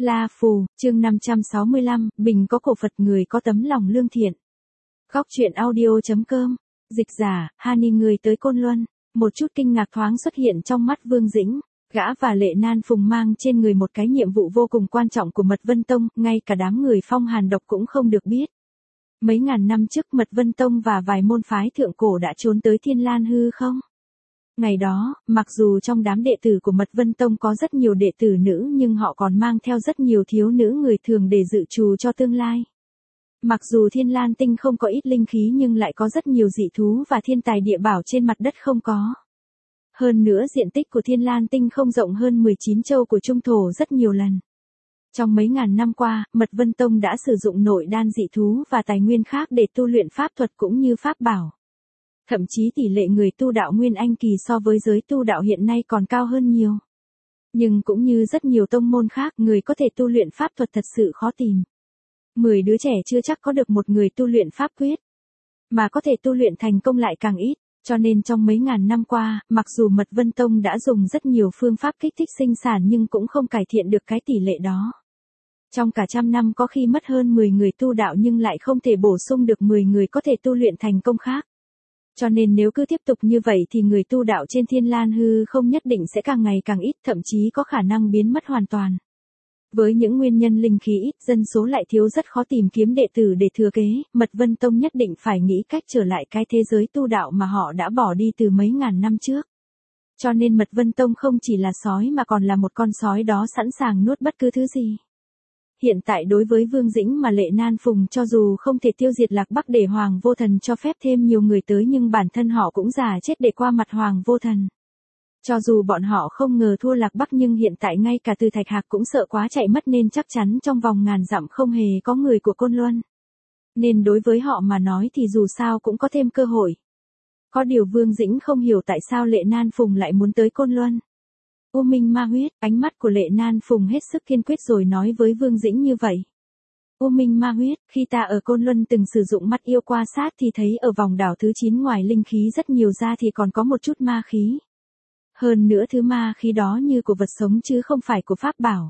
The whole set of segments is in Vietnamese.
La Phù, chương 565, Bình có cổ Phật người có tấm lòng lương thiện. Góc truyện audio.com, dịch giả, Hani người tới Côn Luân, một chút kinh ngạc thoáng xuất hiện trong mắt Vương Dĩnh. Gã và Lệ Nan Phùng mang trên người một cái nhiệm vụ vô cùng quan trọng của Mật Vân Tông, ngay cả đám người Phong Hàn Độc cũng không được biết. Mấy ngàn năm trước Mật Vân Tông và vài môn phái thượng cổ đã trốn tới Thiên Lan hư không? Ngày đó, mặc dù trong đám đệ tử của Mật Vân Tông có rất nhiều đệ tử nữ nhưng họ còn mang theo rất nhiều thiếu nữ người thường để dự trù cho tương lai. Mặc dù Thiên Lan Tinh không có ít linh khí nhưng lại có rất nhiều dị thú và thiên tài địa bảo trên mặt đất không có. Hơn nữa diện tích của Thiên Lan Tinh không rộng hơn 19 châu của Trung Thổ rất nhiều lần. Trong mấy ngàn năm qua, Mật Vân Tông đã sử dụng nội đan dị thú và tài nguyên khác để tu luyện pháp thuật cũng như pháp bảo. Thậm chí tỷ lệ người tu đạo Nguyên Anh kỳ so với giới tu đạo hiện nay còn cao hơn nhiều. Nhưng cũng như rất nhiều tông môn khác, người có thể tu luyện pháp thuật thật sự khó tìm. 10 đứa trẻ chưa chắc có được một người tu luyện pháp quyết. Mà có thể tu luyện thành công lại càng ít. Cho nên trong mấy ngàn năm qua, mặc dù Mật Vân Tông đã dùng rất nhiều phương pháp kích thích sinh sản nhưng cũng không cải thiện được cái tỷ lệ đó. Trong cả trăm năm có khi mất hơn 10 người tu đạo nhưng lại không thể bổ sung được 10 người có thể tu luyện thành công khác. Cho nên nếu cứ tiếp tục như vậy thì người tu đạo trên Thiên Lan hư không nhất định sẽ càng ngày càng ít, thậm chí có khả năng biến mất hoàn toàn. Với những nguyên nhân linh khí ít, dân số lại thiếu, rất khó tìm kiếm đệ tử để thừa kế, Mật Vân Tông nhất định phải nghĩ cách trở lại cái thế giới tu đạo mà họ đã bỏ đi từ mấy ngàn năm trước. Cho nên Mật Vân Tông không chỉ là sói mà còn là một con sói đó sẵn sàng nuốt bất cứ thứ gì. Hiện tại đối với Vương Dĩnh mà Lệ Nan Phùng cho dù không thể tiêu diệt Lạc Bắc để Hoàng Vô Thần cho phép thêm nhiều người tới nhưng bản thân họ cũng già chết để qua mặt Hoàng Vô Thần. Cho dù bọn họ không ngờ thua Lạc Bắc nhưng hiện tại ngay cả Từ Thạch Hạc cũng sợ quá chạy mất nên chắc chắn trong vòng ngàn dặm không hề có người của Côn Luân. Nên đối với họ mà nói thì dù sao cũng có thêm cơ hội. Có điều Vương Dĩnh không hiểu tại sao Lệ Nan Phùng lại muốn tới Côn Luân. U Minh Ma Huyết, ánh mắt của Lệ Nan Phùng hết sức kiên quyết rồi nói với Vương Dĩnh như vậy. U Minh Ma Huyết, khi ta ở Côn Luân từng sử dụng mắt yêu quan sát thì thấy ở vòng đảo thứ 9 ngoài linh khí rất nhiều ra thì còn có một chút ma khí. Hơn nữa thứ ma khí đó như của vật sống chứ không phải của pháp bảo.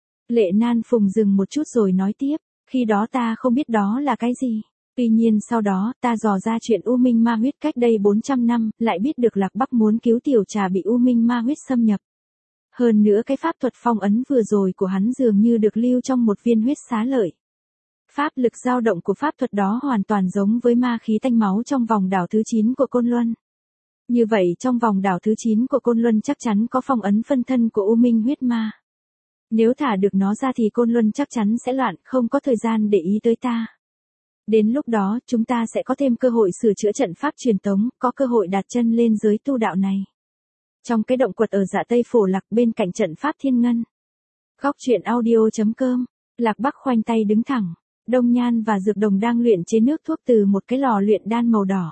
Lệ Nan Phùng dừng một chút rồi nói tiếp, khi đó ta không biết đó là cái gì. Tuy nhiên sau đó ta dò ra chuyện U Minh Ma Huyết cách đây 400 năm, lại biết được Lạc Bắc muốn cứu Tiểu Trà bị U Minh Ma Huyết xâm nhập. Hơn nữa cái pháp thuật phong ấn vừa rồi của hắn dường như được lưu trong một viên huyết xá lợi. Pháp lực dao động của pháp thuật đó hoàn toàn giống với ma khí tanh máu trong vòng đảo thứ 9 của Côn Luân. Như vậy trong vòng đảo thứ 9 của Côn Luân chắc chắn có phong ấn phân thân của U Minh huyết ma. Nếu thả được nó ra thì Côn Luân chắc chắn sẽ loạn, không có thời gian để ý tới ta. Đến lúc đó chúng ta sẽ có thêm cơ hội sửa chữa trận pháp truyền tống, có cơ hội đặt chân lên giới tu đạo này. Trong cái động quật ở Dạ Tây Phổ Lạc bên cạnh trận pháp Thiên Ngân. Góc truyện audio.com, Lạc Bắc khoanh tay đứng thẳng, Đông Nhan và Dược Đồng đang luyện chế nước thuốc từ một cái lò luyện đan màu đỏ.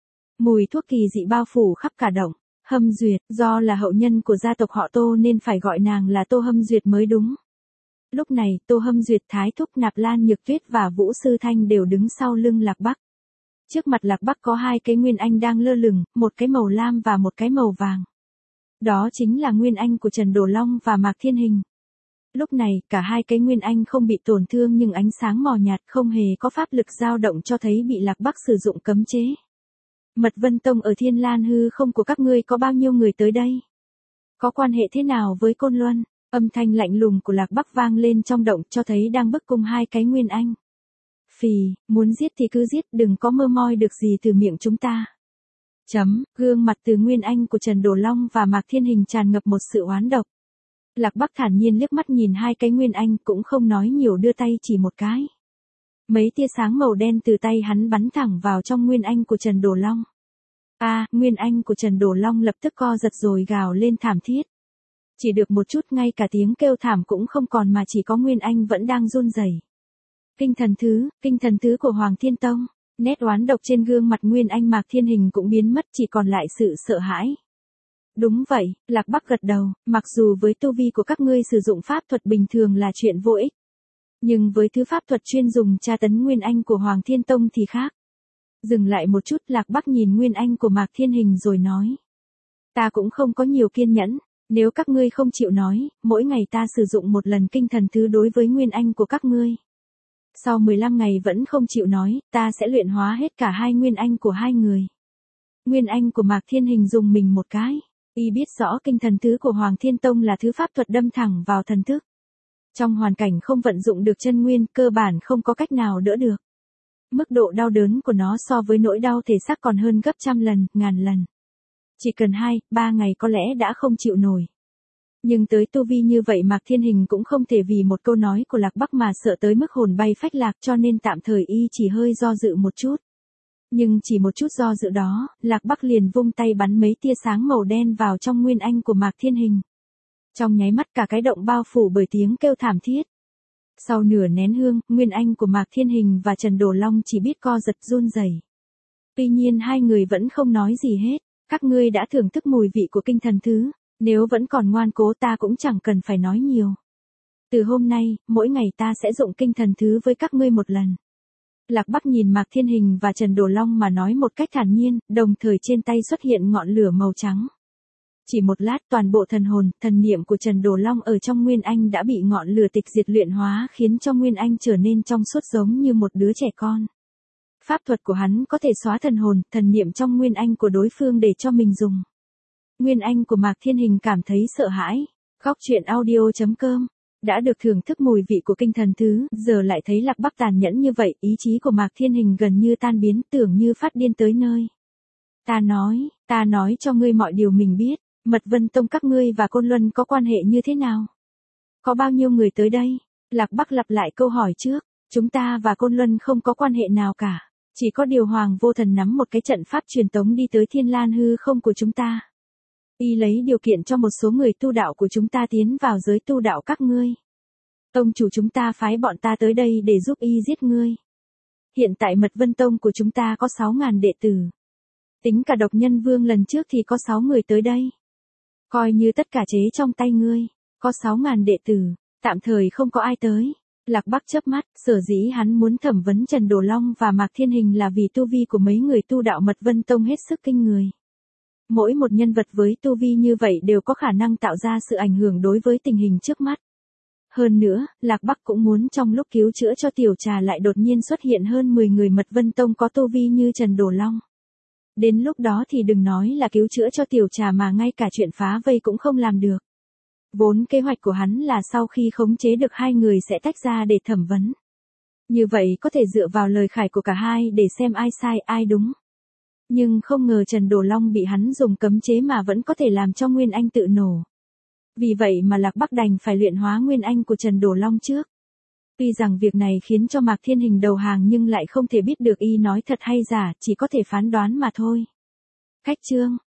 Mùi thuốc kỳ dị bao phủ khắp cả động. Hâm Duyệt, do là hậu nhân của gia tộc họ Tô nên phải gọi nàng là Tô Hâm Duyệt mới đúng. Lúc này, Tô Hâm Duyệt, Thái Thúc, Nạp Lan Nhược Tuyết và Vũ Sư Thanh đều đứng sau lưng Lạc Bắc. Trước mặt Lạc Bắc có hai cái nguyên anh đang lơ lửng, một cái màu lam và một cái màu vàng. Đó chính là nguyên anh của Trần Đồ Long và Mạc Thiên Hình. Lúc này, cả hai cái nguyên anh không bị tổn thương nhưng ánh sáng mờ nhạt, không hề có pháp lực dao động cho thấy bị Lạc Bắc sử dụng cấm chế. Mật Vân Tông ở Thiên Lan hư không của các ngươi có bao nhiêu người tới đây? Có quan hệ thế nào với Côn Luân? Âm thanh lạnh lùng của Lạc Bắc vang lên trong động cho thấy đang bức cung hai cái nguyên anh. Phì, muốn giết thì cứ giết, đừng có mơ moi được gì từ miệng chúng ta. Gương mặt từ nguyên anh của Trần Đồ Long và Mạc Thiên Hình tràn ngập một sự oán độc. Lạc Bắc thản nhiên liếc mắt nhìn hai cái nguyên anh cũng không nói nhiều, đưa tay chỉ một cái. Mấy tia sáng màu đen từ tay hắn bắn thẳng vào trong nguyên anh của Trần Đồ Long. Nguyên anh của Trần Đồ Long lập tức co giật rồi gào lên thảm thiết. Chỉ được một chút ngay cả tiếng kêu thảm cũng không còn mà chỉ có nguyên anh vẫn đang run rẩy. Kinh thần thứ của Hoàng Thiên Tông. Nét oán độc trên gương mặt nguyên anh Mạc Thiên Hình cũng biến mất, chỉ còn lại sự sợ hãi. Đúng vậy, Lạc Bắc gật đầu, mặc dù với tu vi của các ngươi sử dụng pháp thuật bình thường là chuyện vô ích. Nhưng với thứ pháp thuật chuyên dùng tra tấn nguyên anh của Hoàng Thiên Tông thì khác. Dừng lại một chút, Lạc Bắc nhìn nguyên anh của Mạc Thiên Hình rồi nói. Ta cũng không có nhiều kiên nhẫn, Nếu các ngươi không chịu nói, mỗi ngày ta sử dụng một lần kinh thần thứ đối với nguyên anh của các ngươi. Sau 15 ngày vẫn không chịu nói, ta sẽ luyện hóa hết cả hai nguyên anh của hai người. Nguyên anh của Mạc Thiên Hình dùng mình một cái. Y biết rõ kinh thần thứ của Hoàng Thiên Tông là thứ pháp thuật đâm thẳng vào thần thức. Trong hoàn cảnh không vận dụng được chân nguyên, cơ bản không có cách nào đỡ được. Mức độ đau đớn của nó so với nỗi đau thể xác còn hơn gấp trăm lần, ngàn lần. Chỉ cần 2-3 ngày có lẽ đã không chịu nổi. Nhưng tới tu vi như vậy Mạc Thiên Hình cũng không thể vì một câu nói của Lạc Bắc mà sợ tới mức hồn bay phách lạc, cho nên tạm thời y chỉ hơi do dự một chút. Nhưng chỉ một chút do dự đó, Lạc Bắc liền vung tay bắn mấy tia sáng màu đen vào trong nguyên anh của Mạc Thiên Hình. Trong nháy mắt cả cái động bao phủ bởi tiếng kêu thảm thiết. Sau nửa nén hương, nguyên anh của Mạc Thiên Hình và Trần Đồ Long chỉ biết co giật run rẩy. Tuy nhiên hai người vẫn không nói gì hết. Các ngươi đã thưởng thức mùi vị của kinh thần thứ, nếu vẫn còn ngoan cố ta cũng chẳng cần phải nói nhiều. Từ hôm nay, mỗi ngày ta sẽ dụng kinh thần thứ với các ngươi một lần. Lạc Bắc nhìn Mạc Thiên Hình và Trần Đồ Long mà nói một cách thản nhiên, đồng thời trên tay xuất hiện ngọn lửa màu trắng. Chỉ một lát toàn bộ thần hồn, thần niệm của Trần Đồ Long ở trong Nguyên Anh đã bị ngọn lửa tịch diệt luyện hóa, khiến cho Nguyên Anh trở nên trong suốt giống như một đứa trẻ con. Pháp thuật của hắn có thể xóa thần hồn, thần niệm trong Nguyên Anh của đối phương để cho mình dùng. Nguyên Anh của Mạc Thiên Hình cảm thấy sợ hãi. Góc truyện audio.com đã được thưởng thức mùi vị của kinh thần thứ, giờ lại thấy Lạc Bắc tàn nhẫn như vậy, ý chí của Mạc Thiên Hình gần như tan biến, tưởng như phát điên tới nơi. Ta nói cho ngươi mọi điều mình biết, Mật Vân Tông các ngươi và Côn Luân có quan hệ như thế nào? Có bao nhiêu người tới đây? Lạc Bắc lặp lại câu hỏi trước, chúng ta và Côn Luân không có quan hệ nào cả, chỉ có điều Hoàng Vô Thần nắm một cái trận pháp truyền tống đi tới Thiên Lan hư không của chúng ta. Y lấy điều kiện cho một số người tu đạo của chúng ta tiến vào giới tu đạo các ngươi. Tông chủ chúng ta phái bọn ta tới đây để giúp y giết ngươi. Hiện tại Mật Vân Tông của chúng ta có 6.000 đệ tử. Tính cả Độc Nhân Vương lần trước thì có 6 người tới đây. Coi như tất cả chế trong tay ngươi, có 6.000 đệ tử, tạm thời không có ai tới. Lạc Bắc chớp mắt, sở dĩ hắn muốn thẩm vấn Trần Đồ Long và Mạc Thiên Hình là vì tu vi của mấy người tu đạo Mật Vân Tông hết sức kinh người. Mỗi một nhân vật với tu vi như vậy đều có khả năng tạo ra sự ảnh hưởng đối với tình hình trước mắt. Hơn nữa, Lạc Bắc cũng muốn trong lúc cứu chữa cho Tiểu Trà lại đột nhiên xuất hiện hơn 10 người Mật Vân Tông có tu vi như Trần Đồ Long. Đến lúc đó thì đừng nói là cứu chữa cho Tiểu Trà mà ngay cả chuyện phá vây cũng không làm được. Vốn kế hoạch của hắn là sau khi khống chế được hai người sẽ tách ra để thẩm vấn. Như vậy có thể dựa vào lời khải của cả hai để xem ai sai ai đúng. Nhưng không ngờ Trần Đồ Long bị hắn dùng cấm chế mà vẫn có thể làm cho Nguyên Anh tự nổ. Vì vậy mà Lạc Bắc đành phải luyện hóa Nguyên Anh của Trần Đồ Long trước. Tuy rằng việc này khiến cho Mạc Thiên Hình đầu hàng nhưng lại không thể biết được y nói thật hay giả, chỉ có thể phán đoán mà thôi. Khách chương